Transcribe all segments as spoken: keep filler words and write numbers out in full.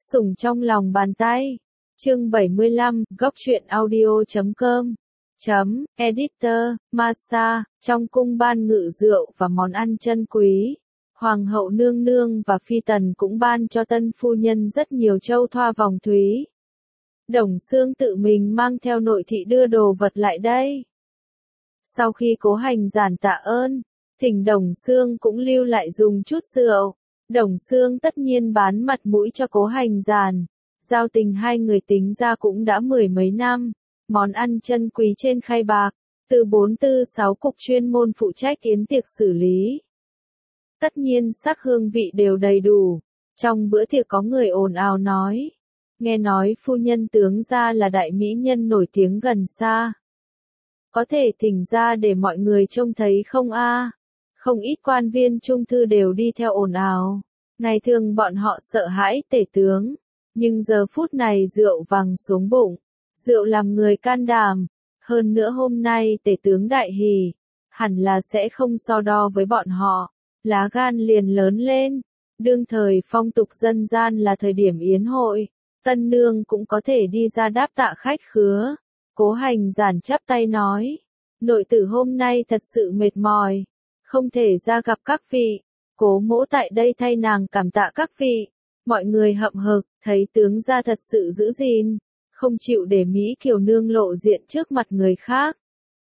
Sủng trong lòng bàn tay. Chương bảy mươi lăm, góc truyện audio chấm com. Chấm, editor, Masa, trong cung ban ngự rượu và món ăn chân quý. Hoàng hậu nương nương và phi tần cũng ban cho tân phu nhân rất nhiều châu thoa vòng thúy. Đồng Xương tự mình mang theo nội thị đưa đồ vật lại đây. Sau khi Cố Hành Giản tạ ơn, thỉnh Đồng Xương cũng lưu lại dùng chút rượu. Đồng Xương tất nhiên bán mặt mũi cho Cố Hành Giản. Giao tình hai người tính ra cũng đã mười mấy năm. Món ăn chân quý trên khay bạc, từ bốn tư sáu cục chuyên môn phụ trách yến tiệc xử lý. Tất nhiên sắc hương vị đều đầy đủ. Trong bữa tiệc có người ồn ào nói. Nghe nói phu nhân tướng gia là đại mỹ nhân nổi tiếng gần xa. Có thể thỉnh ra để mọi người trông thấy không a? Không ít quan viên trung thư đều đi theo ồn ào. Ngày thường bọn họ sợ hãi tể tướng. Nhưng giờ phút này rượu vàng xuống bụng. Rượu làm người can đảm. Hơn nữa hôm nay tể tướng đại hỷ. Hẳn là sẽ không so đo với bọn họ. Lá gan liền lớn lên. Đương thời phong tục dân gian là thời điểm yến hội. Tân nương cũng có thể đi ra đáp tạ khách khứa. Cố Hành Giản chắp tay nói. Nội tử hôm nay thật sự mệt mỏi. Không thể ra gặp các vị. Cố mỗ tại đây thay nàng cảm tạ các vị. Mọi người hậm hực, thấy tướng gia thật sự giữ gìn. Không chịu để Mỹ Kiều Nương lộ diện trước mặt người khác.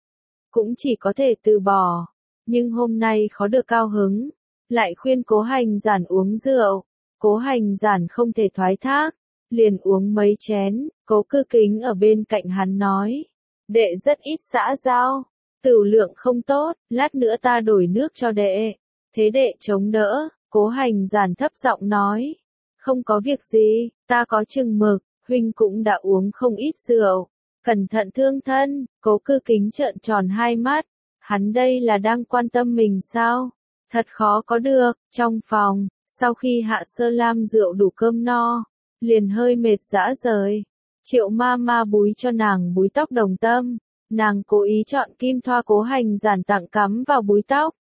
Cũng chỉ có thể từ bỏ. Nhưng hôm nay khó được cao hứng. Lại khuyên Cố Hành Giản uống rượu. Cố Hành Giản không thể thoái thác. Liền uống mấy chén. Cố Cư Kính ở bên cạnh hắn nói. Đệ rất ít xã giao. Tửu lượng không tốt. Lát nữa ta đổi nước cho đệ. Thế đệ chống đỡ. Cố Hành Giản thấp giọng nói. Không có việc gì. Ta có chừng mực. Huynh cũng đã uống không ít rượu. Cẩn thận thương thân. Cố Cư Kính trợn tròn hai mắt. Hắn đây là đang quan tâm mình sao? Thật khó có được. Trong phòng, sau khi Hạ Sơ Lam rượu đủ cơm no, liền hơi mệt rã rời. Triệu ma ma búi cho nàng búi tóc đồng tâm. Nàng cố ý chọn kim thoa Cố Hành Giản tặng cắm vào búi tóc.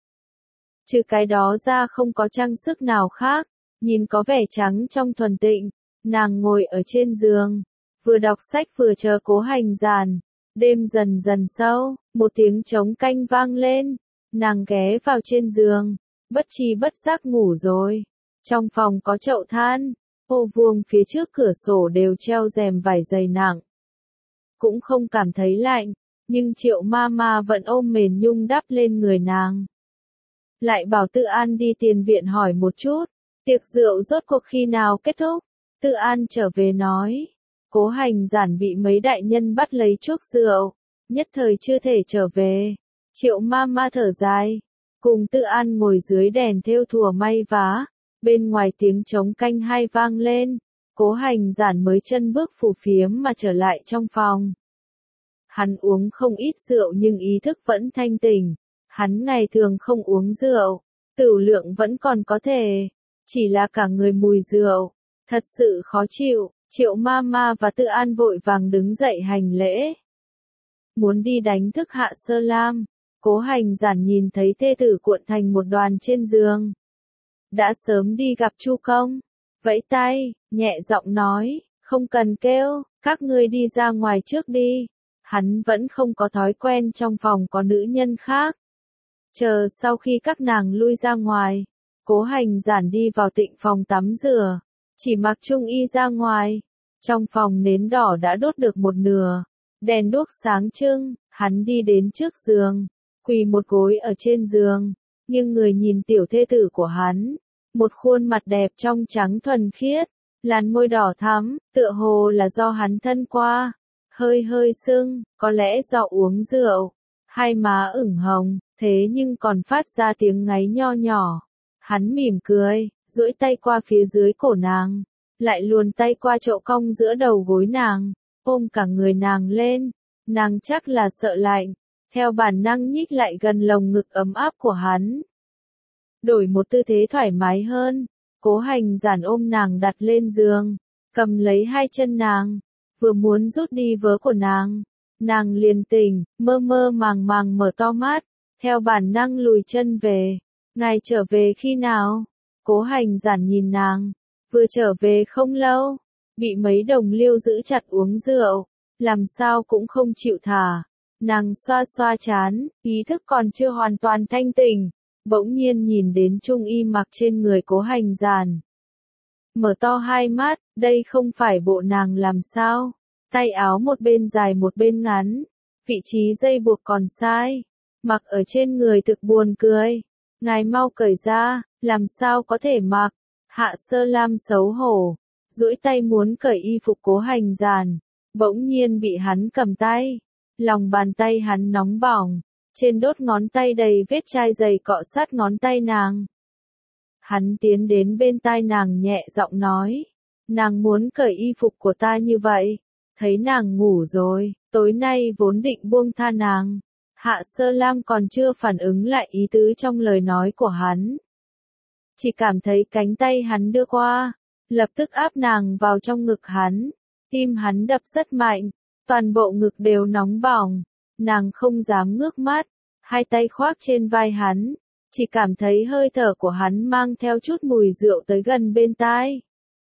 Trừ cái đó ra không có trang sức nào khác. Nhìn có vẻ trắng trong thuần tịnh. Nàng ngồi ở trên giường. Vừa đọc sách vừa chờ Cố Hành Giản. Đêm dần dần sâu. Một tiếng trống canh vang lên. Nàng ghé vào trên giường. Bất tri bất giác ngủ rồi. Trong phòng có chậu than. Ô vuông phía trước cửa sổ đều treo rèm vải dày nặng. Cũng không cảm thấy lạnh. Nhưng Triệu ma ma vẫn ôm mền nhung đắp lên người nàng. Lại bảo Tư An đi tiền viện hỏi một chút. Tiệc rượu rốt cuộc khi nào kết thúc? Tư An trở về nói. Cố Hành Giản bị mấy đại nhân bắt lấy chuốc rượu. Nhất thời chưa thể trở về. Triệu ma ma thở dài. Cùng Tư An ngồi dưới đèn thêu thùa may vá. Bên ngoài tiếng trống canh hai vang lên. Cố Hành Giản mới chân bước phù phiếm mà trở lại trong phòng. Hắn uống không ít rượu nhưng ý thức vẫn thanh tỉnh. Hắn ngày thường không uống rượu. Tửu lượng vẫn còn có thể. Chỉ là cả người mùi rượu. Thật sự khó chịu. Triệu ma ma và Tư An vội vàng đứng dậy hành lễ. Muốn đi đánh thức Hạ Sơ Lam. Cố Hành Giản nhìn thấy thê tử cuộn thành một đoàn trên giường. Đã sớm đi gặp Chu Công. Vẫy tay, nhẹ giọng nói. Không cần kêu, các ngươi đi ra ngoài trước đi. Hắn vẫn không có thói quen trong phòng có nữ nhân khác. Chờ sau khi các nàng lui ra ngoài. Cố Hành Giản đi vào tịnh phòng tắm rửa. Chỉ mặc trung y ra ngoài. Trong phòng nến đỏ đã đốt được một nửa. Đèn đuốc sáng trưng. Hắn đi đến trước giường. Quỳ một gối ở trên giường. Nhưng người nhìn tiểu thê tử của hắn. Một khuôn mặt đẹp trong trắng thuần khiết. Làn môi đỏ thắm. Tựa hồ là do hắn thân qua. Hơi hơi sưng. Có lẽ do uống rượu. Hai má ửng hồng. Thế nhưng còn phát ra tiếng ngáy nho nhỏ. Hắn mỉm cười, duỗi tay qua phía dưới cổ nàng, lại luồn tay qua chỗ cong giữa đầu gối nàng, ôm cả người nàng lên. Nàng chắc là sợ lạnh, theo bản năng nhích lại gần lồng ngực ấm áp của hắn. Đổi một tư thế thoải mái hơn, Cố Hành Giản ôm nàng đặt lên giường, cầm lấy hai chân nàng, vừa muốn rút đi vớ của nàng. Nàng liền tỉnh, mơ mơ màng màng mở to mắt, theo bản năng lùi chân về. Ngài trở về khi nào? Cố Hành Giản nhìn nàng. Vừa trở về không lâu. bị mấy đồng liêu giữ chặt uống rượu, làm sao cũng không chịu thả. Nàng xoa xoa trán, ý thức còn chưa hoàn toàn thanh tỉnh, bỗng nhiên nhìn đến trung y mặc trên người Cố Hành Giản. Mở to hai mắt, đây không phải bộ nàng làm sao? Tay áo một bên dài một bên ngắn, vị trí dây buộc còn sai, mặc ở trên người thực buồn cười. Ngài mau cởi ra, làm sao có thể mặc? Hạ Sơ Lam xấu hổ, duỗi tay muốn cởi y phục Cố Hành Giản, bỗng nhiên bị hắn cầm tay. Lòng bàn tay hắn nóng bỏng, trên đốt ngón tay đầy vết chai dày cọ sát ngón tay nàng. Hắn tiến đến bên tai nàng nhẹ giọng nói, nàng muốn cởi y phục của ta như vậy, thấy nàng ngủ rồi, tối nay vốn định buông tha nàng. Hạ Sơ Lam còn chưa phản ứng lại ý tứ trong lời nói của hắn. Chỉ cảm thấy cánh tay hắn đưa qua, lập tức áp nàng vào trong ngực hắn, tim hắn đập rất mạnh, toàn bộ ngực đều nóng bỏng, nàng không dám ngước mắt, hai tay khoác trên vai hắn, chỉ cảm thấy hơi thở của hắn mang theo chút mùi rượu tới gần bên tai.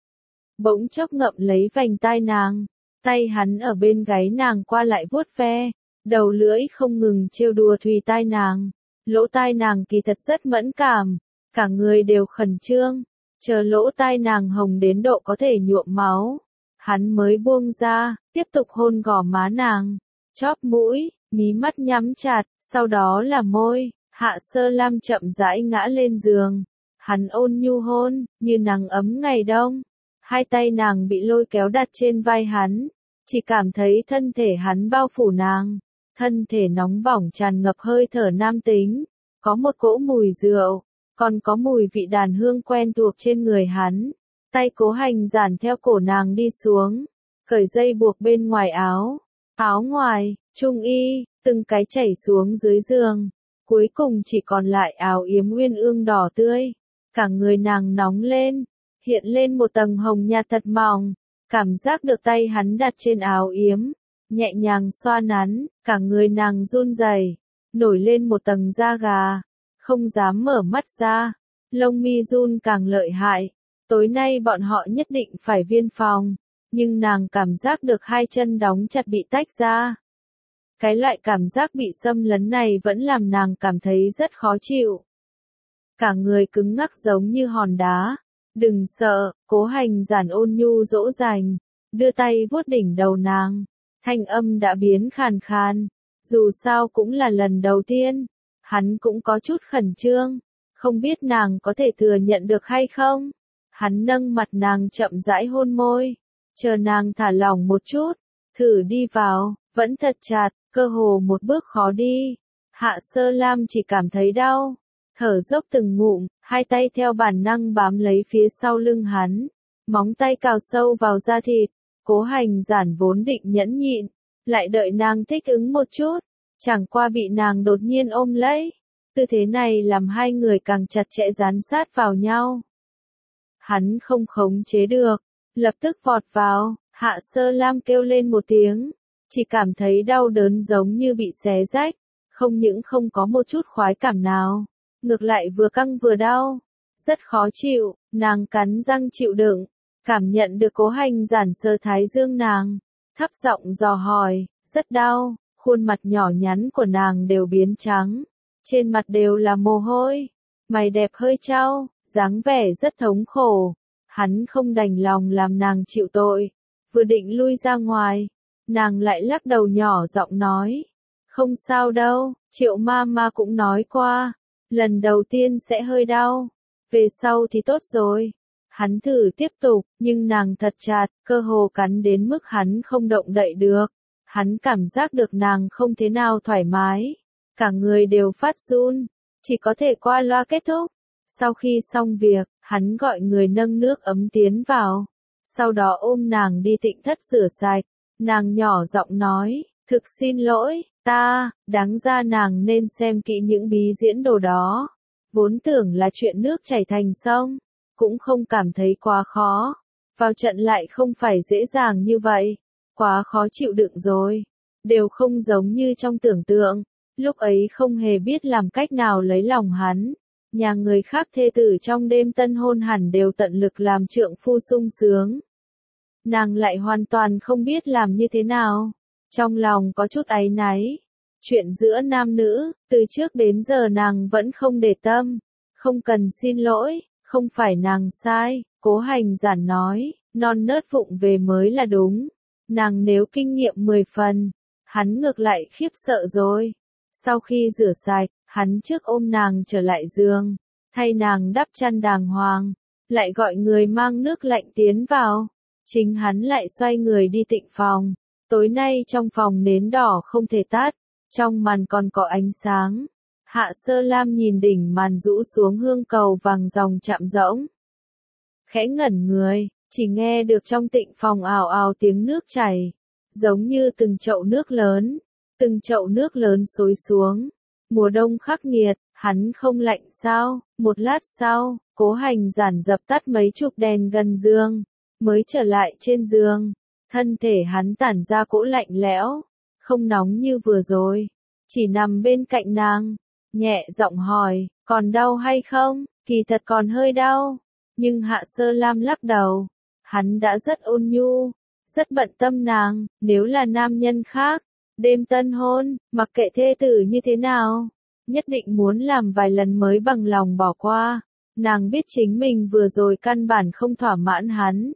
Bỗng chốc ngậm lấy vành tai nàng, tay hắn ở bên gáy nàng qua lại vuốt ve, đầu lưỡi không ngừng trêu đùa thùy tai nàng, lỗ tai nàng kỳ thật rất mẫn cảm, cả người đều khẩn trương, chờ lỗ tai nàng hồng đến độ có thể nhuộm máu. Hắn mới buông ra, tiếp tục hôn gò má nàng, chóp mũi, mí mắt nhắm chặt, sau đó là môi. Hạ Sơ Lam chậm rãi ngã lên giường, hắn ôn nhu hôn, như nắng ấm ngày đông. Hai tay nàng bị lôi kéo đặt trên vai hắn, chỉ cảm thấy thân thể hắn bao phủ nàng, thân thể nóng bỏng tràn ngập hơi thở nam tính, có một cỗ mùi rượu, còn có mùi vị đàn hương quen thuộc trên người hắn. Tay Cố Hành Giản theo cổ nàng đi xuống, cởi dây buộc bên ngoài áo, áo ngoài, trung y, từng cái chảy xuống dưới giường, cuối cùng chỉ còn lại áo yếm uyên ương đỏ tươi, cả người nàng nóng lên, hiện lên một tầng hồng nhạt thật mỏng, cảm giác được tay hắn đặt trên áo yếm, nhẹ nhàng xoa nắn, cả người nàng run rẩy, nổi lên một tầng da gà, không dám mở mắt ra, lông mi run càng lợi hại. Tối nay bọn họ nhất định phải viên phòng, nhưng nàng cảm giác được hai chân đóng chặt bị tách ra. Cái loại cảm giác bị xâm lấn này vẫn làm nàng cảm thấy rất khó chịu. Cả người cứng ngắc giống như hòn đá. Đừng sợ, Cố Hành Giản ôn nhu dỗ dành, đưa tay vuốt đỉnh đầu nàng. Thanh âm đã biến khàn khàn, dù sao cũng là lần đầu tiên, hắn cũng có chút khẩn trương, không biết nàng có thể thừa nhận được hay không. Hắn nâng mặt nàng chậm rãi hôn môi, chờ nàng thả lỏng một chút, thử đi vào, vẫn thật chặt, cơ hồ một bước khó đi. Hạ Sơ Lam chỉ cảm thấy đau, thở dốc từng ngụm, hai tay theo bản năng bám lấy phía sau lưng hắn, móng tay cào sâu vào da thịt. Cố Hành Giản vốn định nhẫn nhịn, lại đợi nàng thích ứng một chút, chẳng qua bị nàng đột nhiên ôm lấy. Tư thế này làm hai người càng chặt chẽ dán sát vào nhau. Hắn không khống chế được, lập tức vọt vào, Hạ Sơ Lam kêu lên một tiếng, chỉ cảm thấy đau đớn giống như bị xé rách, không những không có một chút khoái cảm nào, ngược lại vừa căng vừa đau, rất khó chịu, nàng cắn răng chịu đựng, cảm nhận được Cố Hành Giản sờ thái dương nàng, thấp giọng dò hỏi, rất đau, khuôn mặt nhỏ nhắn của nàng đều biến trắng, trên mặt đều là mồ hôi, mày đẹp hơi chau, dáng vẻ rất thống khổ. Hắn không đành lòng làm nàng chịu tội, vừa định lui ra ngoài, nàng lại lắc đầu nhỏ giọng nói, không sao đâu, Triệu ma ma cũng nói qua, lần đầu tiên sẽ hơi đau, về sau thì tốt rồi. Hắn thử tiếp tục, nhưng nàng thật chặt, cơ hồ cắn đến mức hắn không động đậy được. Hắn cảm giác được nàng không thế nào thoải mái, cả người đều phát run, chỉ có thể qua loa kết thúc. Sau khi xong việc, hắn gọi người nâng nước ấm tiến vào, sau đó ôm nàng đi tịnh thất rửa sạch. Nàng nhỏ giọng nói, thực xin lỗi, ta, đáng ra nàng nên xem kỹ những bí diễn đồ đó. Vốn tưởng là chuyện nước chảy thành sông, cũng không cảm thấy quá khó. Vào trận lại không phải dễ dàng như vậy, quá khó chịu đựng rồi. Đều không giống như trong tưởng tượng, lúc ấy không hề biết làm cách nào lấy lòng hắn. Nhà người khác thê tử trong đêm tân hôn hẳn đều tận lực làm trượng phu sung sướng. nàng lại hoàn toàn không biết làm như thế nào. Trong lòng có chút áy náy. Chuyện giữa nam nữ, từ trước đến giờ nàng vẫn không để tâm. Không cần xin lỗi, không phải nàng sai, Cố Hành Giản nói, non nớt vụng về mới là đúng. Nàng nếu kinh nghiệm mười phần, hắn ngược lại khiếp sợ rồi. Sau khi rửa sạch, hắn trước ôm nàng trở lại giường, thay nàng đắp chăn đàng hoàng, lại gọi người mang nước lạnh tiến vào. Chính hắn lại xoay người đi tịnh phòng. Tối nay trong phòng nến đỏ không thể tắt, trong màn còn có ánh sáng. Hạ Sơ Lam nhìn đỉnh màn rũ xuống hương cầu vàng ròng chạm rỗng. Khẽ ngẩn người, chỉ nghe được trong tịnh phòng ào ào tiếng nước chảy, giống như từng chậu nước lớn, từng chậu nước lớn xối xuống. Mùa đông khắc nghiệt, hắn không lạnh sao? Một lát sau, Cố Hành Giản dập tắt mấy chục đèn gần giường, mới trở lại trên giường. Thân thể hắn tản ra cỗ lạnh lẽo, không nóng như vừa rồi, chỉ nằm bên cạnh nàng, nhẹ giọng hỏi, còn đau hay không? Kỳ thật còn hơi đau, nhưng Hạ Sơ Lam lắc đầu, hắn đã rất ôn nhu, rất bận tâm nàng. Nếu là nam nhân khác, đêm tân hôn, mặc kệ thê tử như thế nào, nhất định muốn làm vài lần mới bằng lòng bỏ qua. Nàng biết chính mình vừa rồi căn bản không thỏa mãn hắn.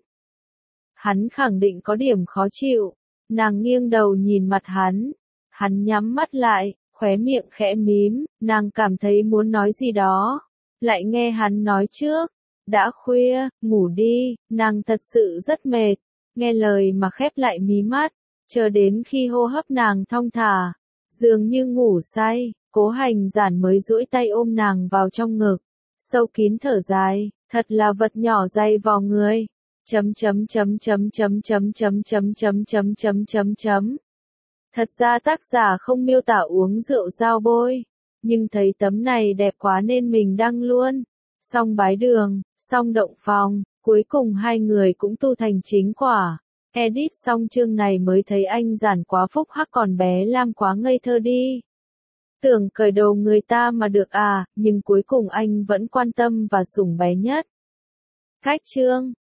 Hắn khẳng định có điểm khó chịu. Nàng nghiêng đầu nhìn mặt hắn. Hắn nhắm mắt lại, khóe miệng khẽ mím. Nàng cảm thấy muốn nói gì đó. Lại nghe hắn nói trước. Đã khuya, ngủ đi. Nàng thật sự rất mệt. Nghe lời mà khép lại mí mắt. Chờ đến khi hô hấp nàng thong thả, dường như ngủ say, Cố Hành Giản mới duỗi tay ôm nàng vào trong ngực. Sâu kín thở dài, thật là vật nhỏ dày vào người. Chấm chấm chấm chấm chấm chấm chấm chấm chấm chấm chấm chấm chấm. Thật ra tác giả không miêu tả uống rượu giao bôi, nhưng thấy tấm này đẹp quá nên mình đăng luôn. Xong bái đường, xong động phòng, cuối cùng hai người cũng tu thành chính quả. Edit xong chương này mới thấy anh Giản quá phúc hắc còn bé Lam quá ngây thơ đi. Tưởng cởi đồ người ta mà được à, nhưng cuối cùng anh vẫn quan tâm và sủng bé nhất. Cách chương